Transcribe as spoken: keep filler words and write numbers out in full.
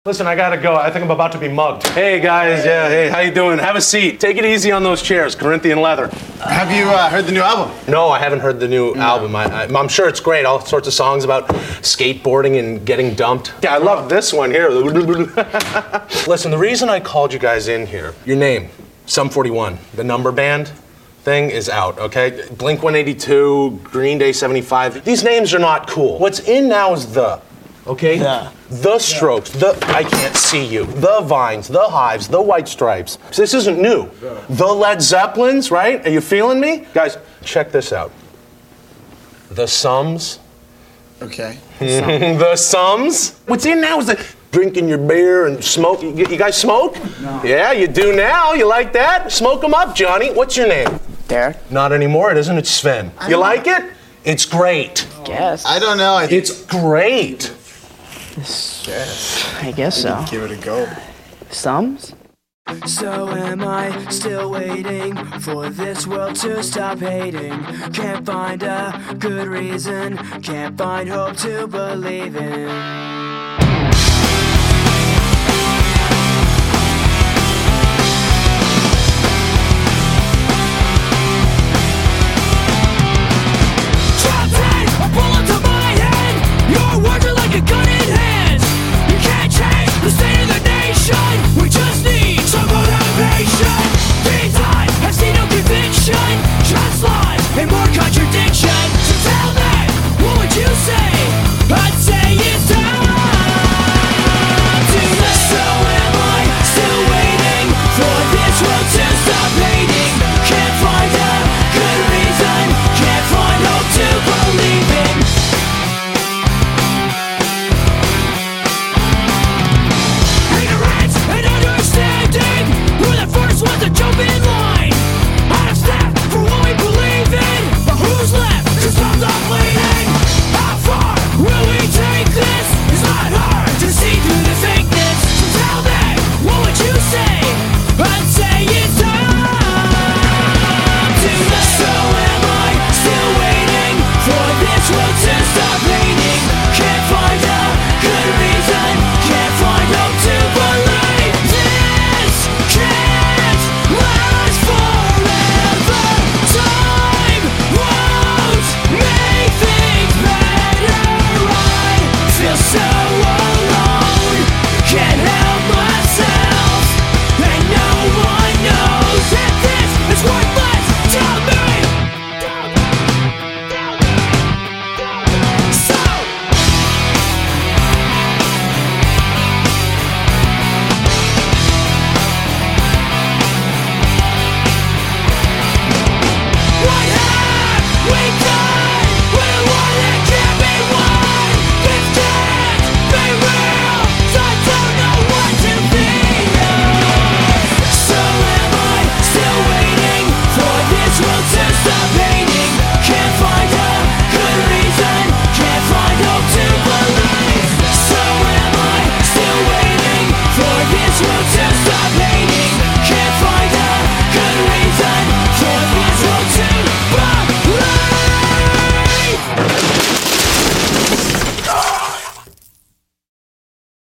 Listen, I gotta go. I think I'm about to be mugged. Hey guys, yeah, hey, how you doing? Have a seat. Take it easy on those chairs, Corinthian leather. Have you uh, heard the new album? No, I haven't heard the new no. album. I, I, I'm sure it's great. All sorts of songs about skateboarding and getting dumped. Yeah, I love this one here. Listen, the reason I called you guys in here, your name, Sum forty-one, the number band thing is out, okay? Blink one eighty-two, Green Day seventy-five. These names are not cool. What's in now is the. Okay? Yeah. The Strokes, the I Can't See You, the Vines, the Hives, the White Stripes. This isn't new. Yeah. The Led Zeppelins, right? Are you feeling me? Guys, check this out. The Sums. Okay. The Sums. What's in now is the drinking your beer and smoke. You, you guys smoke? No. Yeah, you do now. You like that? Smoke them up, Johnny. What's your name? Derek. Not anymore, it isn't. It's Sven. I You like it? It's great. Guess. I don't know. I It's great. Guess. I guess so. Give it a go. Sums? So am I still waiting for this world to stop hating? Can't find a good reason, can't find hope to believe in.